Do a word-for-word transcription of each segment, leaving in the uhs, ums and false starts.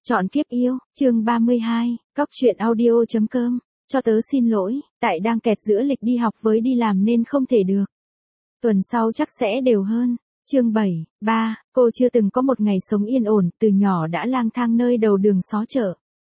Chọn kiếp yêu, chương ba mươi hai, cóc truyện audio chấm com, cho tớ xin lỗi, tại đang kẹt giữa lịch đi học với đi làm nên không thể được. Tuần sau chắc sẽ đều hơn. Chương bảy, ba, cô chưa từng có một ngày sống yên ổn, từ nhỏ đã lang thang nơi đầu đường xó chợ.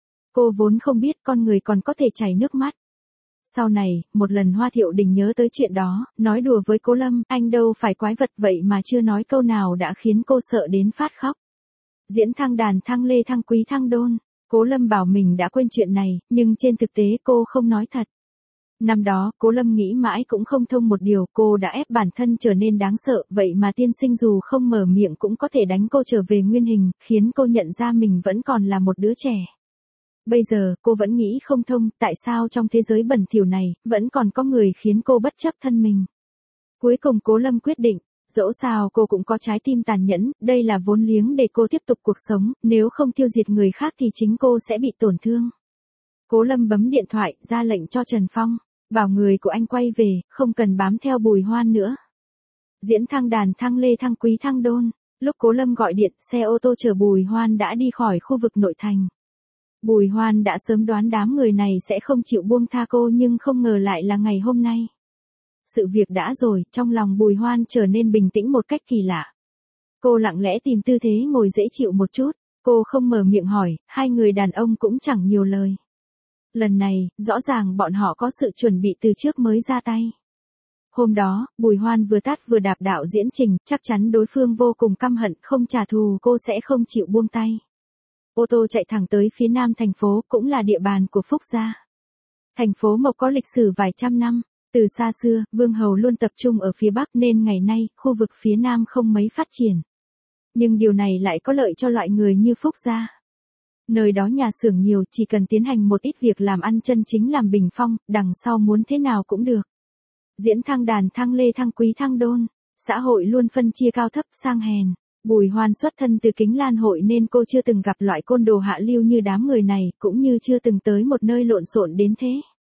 Cô vốn không biết con người còn có thể chảy nước mắt. Sau này, một lần Hoa Thiệu Đình nhớ tới chuyện đó, nói đùa với Cố Lâm, anh đâu phải quái vật vậy mà chưa nói câu nào đã khiến cô sợ đến phát khóc. Diễn thăng đàn thăng lê thăng quý thăng đôn, Cố Lâm bảo mình đã quên chuyện này, nhưng trên thực tế cô không nói thật. Năm đó, Cố Lâm nghĩ mãi cũng không thông một điều, cô đã ép bản thân trở nên đáng sợ, vậy mà tiên sinh dù không mở miệng cũng có thể đánh cô trở về nguyên hình, khiến cô nhận ra mình vẫn còn là một đứa trẻ. Bây giờ, cô vẫn nghĩ không thông, tại sao trong thế giới bẩn thỉu này, vẫn còn có người khiến cô bất chấp thân mình. Cuối cùng Cố Lâm quyết định, dẫu sao cô cũng có trái tim tàn nhẫn, đây là vốn liếng để cô tiếp tục cuộc sống, nếu không tiêu diệt người khác thì chính cô sẽ bị tổn thương. Cố Lâm bấm điện thoại, ra lệnh cho Trần Phong, bảo người của anh quay về, không cần bám theo Bùi Hoan nữa. Diễn thăng đàn thăng lê thăng quý thăng đôn, lúc Cố Lâm gọi điện, xe ô tô chở Bùi Hoan đã đi khỏi khu vực nội thành. Bùi Hoan đã sớm đoán đám người này sẽ không chịu buông tha cô nhưng không ngờ lại là ngày hôm nay. Sự việc đã rồi, trong lòng Bùi Hoan trở nên bình tĩnh một cách kỳ lạ. Cô lặng lẽ tìm tư thế ngồi dễ chịu một chút, cô không mở miệng hỏi, hai người đàn ông cũng chẳng nhiều lời. Lần này, rõ ràng bọn họ có sự chuẩn bị từ trước mới ra tay. Hôm đó, Bùi Hoan vừa tát vừa đạp Đạo Diễn Trình, chắc chắn đối phương vô cùng căm hận, không trả thù cô sẽ không chịu buông tay. Ô tô chạy thẳng tới phía nam thành phố, cũng là địa bàn của Phúc gia. Thành phố Mộc có lịch sử vài trăm năm. Từ xa xưa, Vương Hầu luôn tập trung ở phía Bắc nên ngày nay, khu vực phía Nam không mấy phát triển. Nhưng điều này lại có lợi cho loại người như Phúc gia. Nơi đó nhà xưởng nhiều, chỉ cần tiến hành một ít việc làm ăn chân chính làm bình phong, đằng sau muốn thế nào cũng được. Diễn thăng đàn thăng lê thăng quý thăng đôn, xã hội luôn phân chia cao thấp sang hèn. Bùi Hoan xuất thân từ Kính Lan hội nên cô chưa từng gặp loại côn đồ hạ lưu như đám người này, cũng như chưa từng tới một nơi lộn xộn đến thế.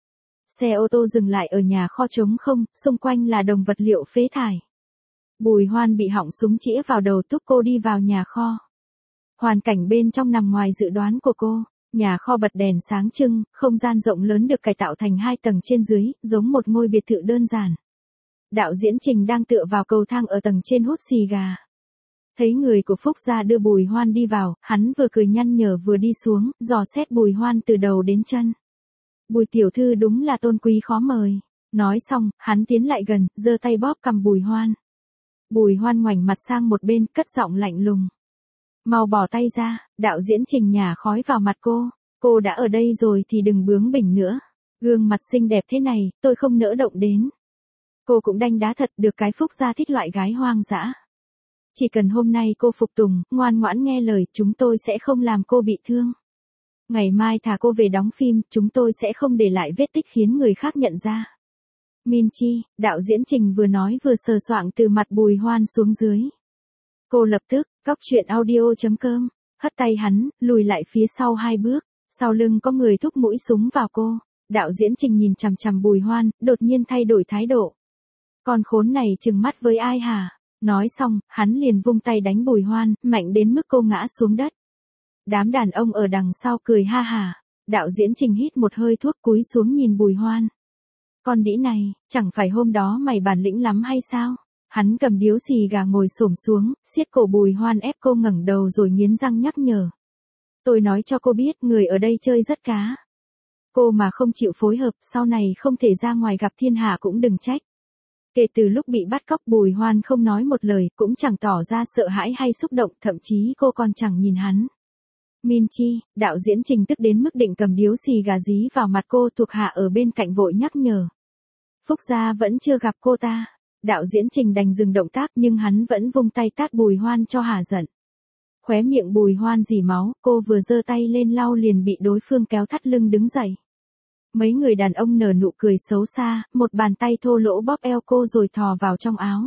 Xe ô tô dừng lại ở nhà kho trống không, xung quanh là đồng vật liệu phế thải. Bùi Hoan bị họng súng chĩa vào đầu thúc cô đi vào nhà kho. Hoàn cảnh bên trong nằm ngoài dự đoán của cô, nhà kho bật đèn sáng trưng, không gian rộng lớn được cải tạo thành hai tầng trên dưới, giống một ngôi biệt thự đơn giản. Đạo Diễn Trình đang tựa vào cầu thang ở tầng trên hút xì gà. Thấy người của Phúc gia đưa Bùi Hoan đi vào, hắn vừa cười nhăn nhở vừa đi xuống, dò xét Bùi Hoan từ đầu đến chân. Bùi tiểu thư đúng là tôn quý khó mời. Nói xong, hắn tiến lại gần, giơ tay bóp cằm Bùi Hoan. Bùi Hoan ngoảnh mặt sang một bên, cất giọng lạnh lùng. Mau bỏ tay ra, Đạo Diễn Trình nhả khói vào mặt cô. Cô đã ở đây rồi thì đừng bướng bỉnh nữa. Gương mặt xinh đẹp thế này, tôi không nỡ động đến. Cô cũng đanh đá thật, được cái Phúc gia thích loại gái hoang dã. Chỉ cần hôm nay cô phục tùng, ngoan ngoãn nghe lời, chúng tôi sẽ không làm cô bị thương. Ngày mai thả cô về đóng phim, chúng tôi sẽ không để lại vết tích khiến người khác nhận ra. Min Chi, Đạo Diễn Trình vừa nói vừa sờ soạng từ mặt Bùi Hoan xuống dưới. Cô lập tức, cóc truyện audio chấm com, hất tay hắn, lùi lại phía sau hai bước, sau lưng có người thúc mũi súng vào cô. Đạo Diễn Trình nhìn chằm chằm Bùi Hoan, đột nhiên thay đổi thái độ. Con khốn này trừng mắt với ai hả? Nói xong, hắn liền vung tay đánh Bùi Hoan, mạnh đến mức cô ngã xuống đất. Đám đàn ông ở đằng sau cười ha hả. Đạo Diễn Trình hít một hơi thuốc cúi xuống nhìn Bùi Hoan. Con đĩ này, chẳng phải hôm đó mày bản lĩnh lắm hay sao? Hắn cầm điếu xì gà ngồi xổm xuống, siết cổ Bùi Hoan ép cô ngẩng đầu rồi nghiến răng nhắc nhở. Tôi nói cho cô biết, người ở đây chơi rất cá. Cô mà không chịu phối hợp, sau này không thể ra ngoài gặp thiên hạ cũng đừng trách. Kể từ lúc bị bắt cóc, Bùi Hoan không nói một lời, cũng chẳng tỏ ra sợ hãi hay xúc động, thậm chí cô còn chẳng nhìn hắn. Min Chi, Đạo Diễn Trình tức đến mức định cầm điếu xì gà dí vào mặt cô, thuộc hạ ở bên cạnh vội nhắc nhở. Phúc gia vẫn chưa gặp cô ta. Đạo Diễn Trình đành dừng động tác nhưng hắn vẫn vung tay tát Bùi Hoan cho hả giận. Khóe miệng Bùi Hoan rỉ máu, cô vừa giơ tay lên lau liền bị đối phương kéo thắt lưng đứng dậy. Mấy người đàn ông nở nụ cười xấu xa, một bàn tay thô lỗ bóp eo cô rồi thò vào trong áo.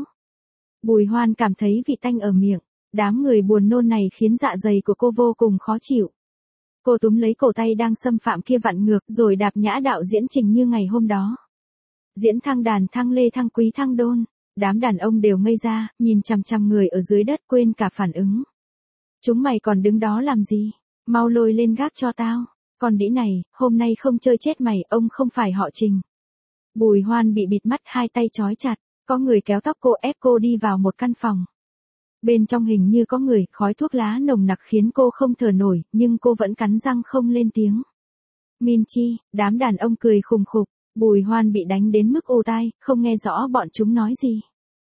Bùi Hoan cảm thấy vị tanh ở miệng, đám người buồn nôn này khiến dạ dày của cô vô cùng khó chịu. Cô túm lấy cổ tay đang xâm phạm kia vặn ngược rồi đạp nhã Đạo Diễn Trình như ngày hôm đó. Diễn thăng đàn thăng lê thăng quý thăng đôn, đám đàn ông đều ngây ra, nhìn chằm chằm người ở dưới đất quên cả phản ứng. Chúng mày còn đứng đó làm gì? Mau lôi lên gác cho tao. Còn đĩ này, hôm nay không chơi chết mày, ông không phải họ Trình. Bùi Hoan bị bịt mắt, hai tay trói chặt, có người kéo tóc cô ép cô đi vào một căn phòng. Bên trong hình như có người, khói thuốc lá nồng nặc khiến cô không thở nổi, nhưng cô vẫn cắn răng không lên tiếng. Min Chi, đám đàn ông cười khùng khục, Bùi Hoan bị đánh đến mức ù tai, không nghe rõ bọn chúng nói gì.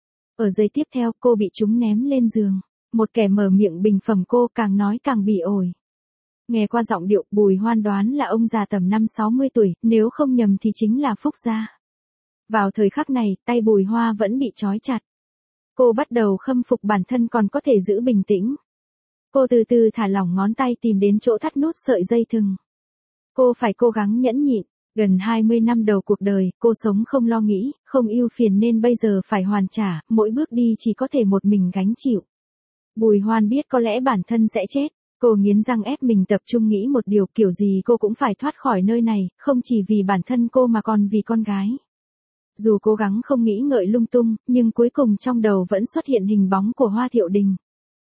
Ở giây tiếp theo, cô bị chúng ném lên giường. Một kẻ mở miệng bình phẩm cô, càng nói càng bỉ ổi. Nghe qua giọng điệu, Bùi Hoan đoán là ông già tầm năm sáu mươi tuổi, nếu không nhầm thì chính là Phúc Gia. Vào thời khắc này, tay Bùi Hoa vẫn bị trói chặt. Cô bắt đầu khâm phục bản thân còn có thể giữ bình tĩnh. Cô từ từ thả lỏng ngón tay tìm đến chỗ thắt nút sợi dây thừng. Cô phải cố gắng nhẫn nhịn. Gần hai mươi năm đầu cuộc đời, cô sống không lo nghĩ, không ưu phiền nên bây giờ phải hoàn trả, mỗi bước đi chỉ có thể một mình gánh chịu. Bùi Hoan biết có lẽ bản thân sẽ chết. Cô nghiến răng ép mình tập trung nghĩ một điều, kiểu gì cô cũng phải thoát khỏi nơi này, không chỉ vì bản thân cô mà còn vì con gái. Dù cố gắng không nghĩ ngợi lung tung, nhưng cuối cùng trong đầu vẫn xuất hiện hình bóng của Hoa Thiệu Đình.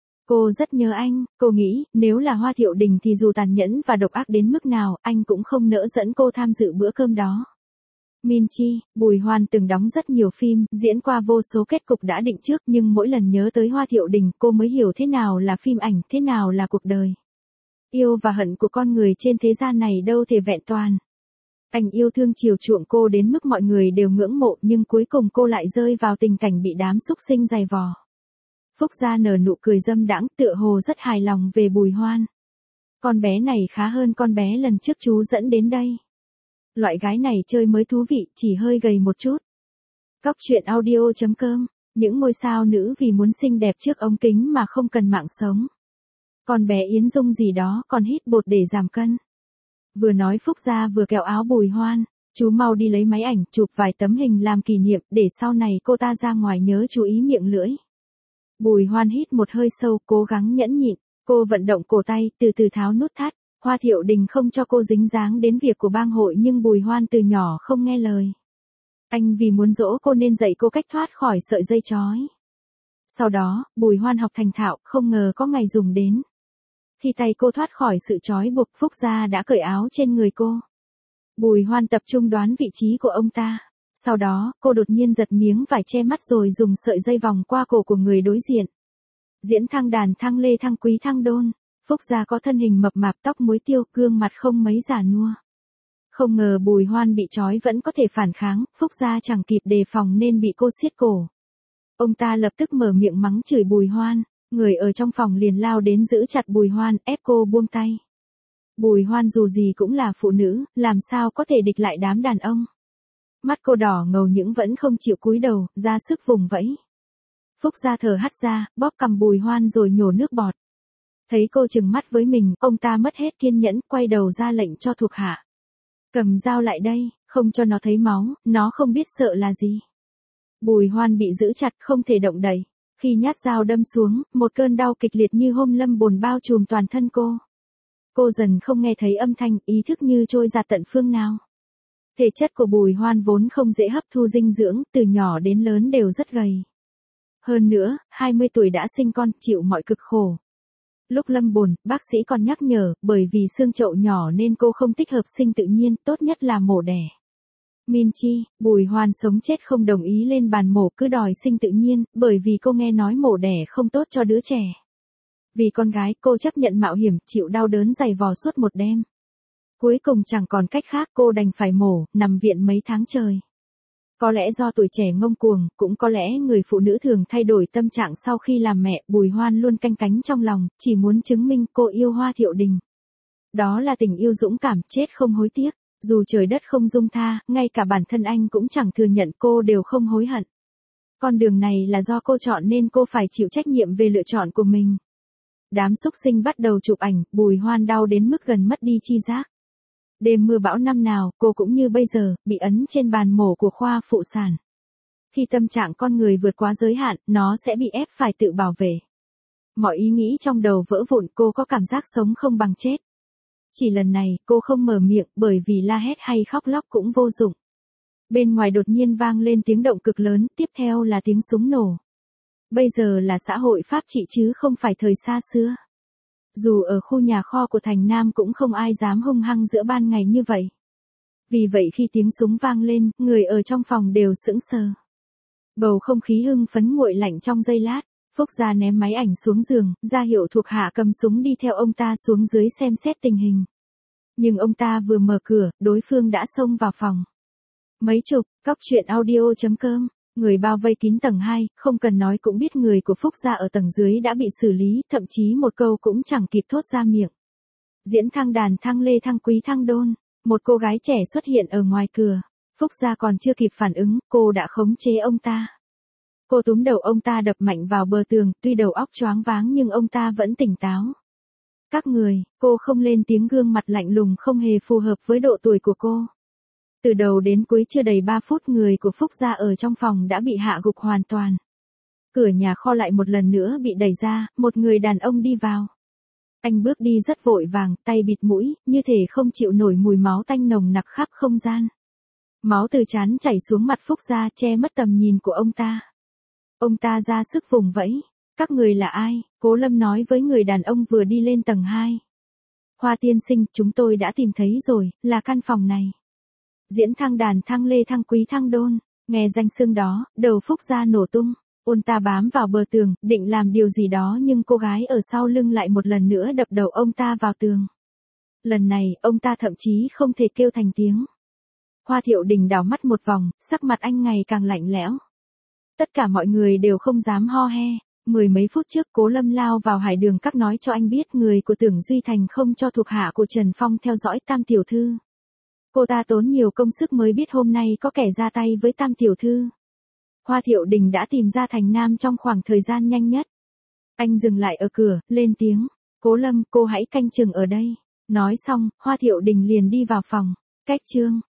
Cô rất nhớ anh, cô nghĩ, nếu là Hoa Thiệu Đình thì dù tàn nhẫn và độc ác đến mức nào, anh cũng không nỡ dẫn cô tham dự bữa cơm đó. Min Chi, Bùi Hoan từng đóng rất nhiều phim, diễn qua vô số kết cục đã định trước, nhưng mỗi lần nhớ tới Hoa Thiệu Đình, cô mới hiểu thế nào là phim ảnh, thế nào là cuộc đời. Yêu và hận của con người trên thế gian này đâu thể vẹn toàn. Anh yêu thương chiều chuộng cô đến mức mọi người đều ngưỡng mộ, nhưng cuối cùng cô lại rơi vào tình cảnh bị đám súc sinh giày vò. Phúc Gia nở nụ cười dâm đãng, tựa hồ rất hài lòng về Bùi Hoan. Con bé này khá hơn con bé lần trước chú dẫn đến đây. Loại gái này chơi mới thú vị, chỉ hơi gầy một chút. Cóc truyện audio chấm com, những ngôi sao nữ vì muốn xinh đẹp trước ống kính mà không cần mạng sống. Con bé Yến Dung gì đó còn hít bột để giảm cân. Vừa nói Phúc Gia vừa kéo áo Bùi Hoan, chú mau đi lấy máy ảnh, chụp vài tấm hình làm kỷ niệm, để sau này cô ta ra ngoài nhớ chú ý miệng lưỡi. Bùi Hoan hít một hơi sâu, cố gắng nhẫn nhịn, cô vận động cổ tay, từ từ tháo nút thắt. Hoa Thiệu Đình không cho cô dính dáng đến việc của bang hội nhưng Bùi Hoan từ nhỏ không nghe lời. Anh vì muốn dỗ cô nên dạy cô cách thoát khỏi sợi dây trói. Sau đó, Bùi Hoan học thành thạo, không ngờ có ngày dùng đến. Khi tay cô thoát khỏi sự trói buộc, Phúc Gia đã cởi áo trên người cô. Bùi Hoan tập trung đoán vị trí của ông ta. Sau đó, cô đột nhiên giật miếng vải che mắt rồi dùng sợi dây vòng qua cổ của người đối diện. Diễn thăng đàn thăng lê thăng quý thăng đôn. Phúc Gia có thân hình mập mạp, tóc muối tiêu, gương mặt không mấy già nua. Không ngờ Bùi Hoan bị trói vẫn có thể phản kháng, Phúc Gia chẳng kịp đề phòng nên bị cô siết cổ. Ông ta lập tức mở miệng mắng chửi Bùi Hoan, người ở trong phòng liền lao đến giữ chặt Bùi Hoan, ép cô buông tay. Bùi Hoan dù gì cũng là phụ nữ, làm sao có thể địch lại đám đàn ông. Mắt cô đỏ ngầu nhưng vẫn không chịu cúi đầu, ra sức vùng vẫy. Phúc Gia thở hắt ra, bóp cằm Bùi Hoan rồi nhổ nước bọt. Thấy cô trừng mắt với mình, ông ta mất hết kiên nhẫn, quay đầu ra lệnh cho thuộc hạ. Cầm dao lại đây, không cho nó thấy máu, nó không biết sợ là gì. Bùi Hoan bị giữ chặt, không thể động đậy. Khi nhát dao đâm xuống, một cơn đau kịch liệt như hôm lâm bồn bao trùm toàn thân cô. Cô dần không nghe thấy âm thanh, ý thức như trôi ra tận phương nào. Thể chất của Bùi Hoan vốn không dễ hấp thu dinh dưỡng, từ nhỏ đến lớn đều rất gầy. Hơn nữa, hai mươi tuổi đã sinh con, chịu mọi cực khổ. Lúc lâm bồn, bác sĩ còn nhắc nhở, bởi vì xương chậu nhỏ nên cô không thích hợp sinh tự nhiên, tốt nhất là mổ đẻ. Min Chi, Bùi Hoan sống chết không đồng ý lên bàn mổ, cứ đòi sinh tự nhiên, bởi vì cô nghe nói mổ đẻ không tốt cho đứa trẻ. Vì con gái, cô chấp nhận mạo hiểm, chịu đau đớn dày vò suốt một đêm. Cuối cùng chẳng còn cách khác, cô đành phải mổ, nằm viện mấy tháng trời. Có lẽ do tuổi trẻ ngông cuồng, cũng có lẽ người phụ nữ thường thay đổi tâm trạng sau khi làm mẹ, Bùi Hoan luôn canh cánh trong lòng, chỉ muốn chứng minh cô yêu Hoa Thiệu Đình. Đó là tình yêu dũng cảm, chết không hối tiếc, dù trời đất không dung tha, ngay cả bản thân anh cũng chẳng thừa nhận, cô đều không hối hận. Con đường này là do cô chọn nên cô phải chịu trách nhiệm về lựa chọn của mình. Đám súc sinh bắt đầu chụp ảnh, Bùi Hoan đau đến mức gần mất đi chi giác. Đêm mưa bão năm nào, cô cũng như bây giờ, bị ấn trên bàn mổ của khoa phụ sản. Khi tâm trạng con người vượt quá giới hạn, nó sẽ bị ép phải tự bảo vệ. Mọi ý nghĩ trong đầu vỡ vụn, cô có cảm giác sống không bằng chết. Chỉ lần này, cô không mở miệng, bởi vì la hét hay khóc lóc cũng vô dụng. Bên ngoài đột nhiên vang lên tiếng động cực lớn, tiếp theo là tiếng súng nổ. Bây giờ là xã hội pháp trị chứ không phải thời xa xưa. Dù ở khu nhà kho của thành Nam cũng không ai dám hung hăng giữa ban ngày như vậy. Vì vậy khi tiếng súng vang lên, người ở trong phòng đều sững sờ. Bầu không khí hưng phấn nguội lạnh trong giây lát, Phúc Gia ném máy ảnh xuống giường, ra hiệu thuộc hạ cầm súng đi theo ông ta xuống dưới xem xét tình hình. Nhưng ông ta vừa mở cửa, đối phương đã xông vào phòng. Mấy chục, cóc truyện audio chấm com, người bao vây kín tầng hai, không cần nói cũng biết người của Phúc Gia ở tầng dưới đã bị xử lý, thậm chí một câu cũng chẳng kịp thốt ra miệng. Diễn thăng đàn thăng lê thăng quý thăng đôn, một cô gái trẻ xuất hiện ở ngoài cửa. Phúc Gia còn chưa kịp phản ứng, cô đã khống chế ông ta. Cô túm đầu ông ta đập mạnh vào bờ tường, tuy đầu óc choáng váng nhưng ông ta vẫn tỉnh táo. Các người, cô không lên tiếng, gương mặt lạnh lùng không hề phù hợp với độ tuổi của cô. Từ đầu đến cuối chưa đầy ba phút người của Phúc Gia ở trong phòng đã bị hạ gục hoàn toàn. Cửa nhà kho lại một lần nữa bị đẩy ra, một người đàn ông đi vào. Anh bước đi rất vội vàng, tay bịt mũi, như thể không chịu nổi mùi máu tanh nồng nặc khắp không gian. Máu từ trán chảy xuống mặt Phúc Gia che mất tầm nhìn của ông ta. Ông ta ra sức vùng vẫy. Các người là ai? Cố Lâm nói với người đàn ông vừa đi lên tầng hai. Hoa tiên sinh, chúng tôi đã tìm thấy rồi, là căn phòng này. Diễn thăng đàn thăng lê thăng quý thăng đôn, nghe danh xưng đó, đầu Phúc Gia nổ tung. Ông ta bám vào bờ tường, định làm điều gì đó nhưng cô gái ở sau lưng lại một lần nữa đập đầu ông ta vào tường. Lần này, ông ta thậm chí không thể kêu thành tiếng. Hoa Thiệu Đình đảo mắt một vòng, sắc mặt anh ngày càng lạnh lẽo. Tất cả mọi người đều không dám ho he. Mười mấy phút trước Cố Lâm lao vào Hải Đường Các nói cho anh biết người của Tưởng Duy Thành không cho thuộc hạ của Trần Phong theo dõi Tam tiểu thư. Cô ta tốn nhiều công sức mới biết hôm nay có kẻ ra tay với Tam tiểu thư. Hoa Thiệu Đình đã tìm ra Thành Nam trong khoảng thời gian nhanh nhất. Anh dừng lại ở cửa, lên tiếng. Cố Lâm, cô hãy canh chừng ở đây. Nói xong, Hoa Thiệu Đình liền đi vào phòng. Cách chương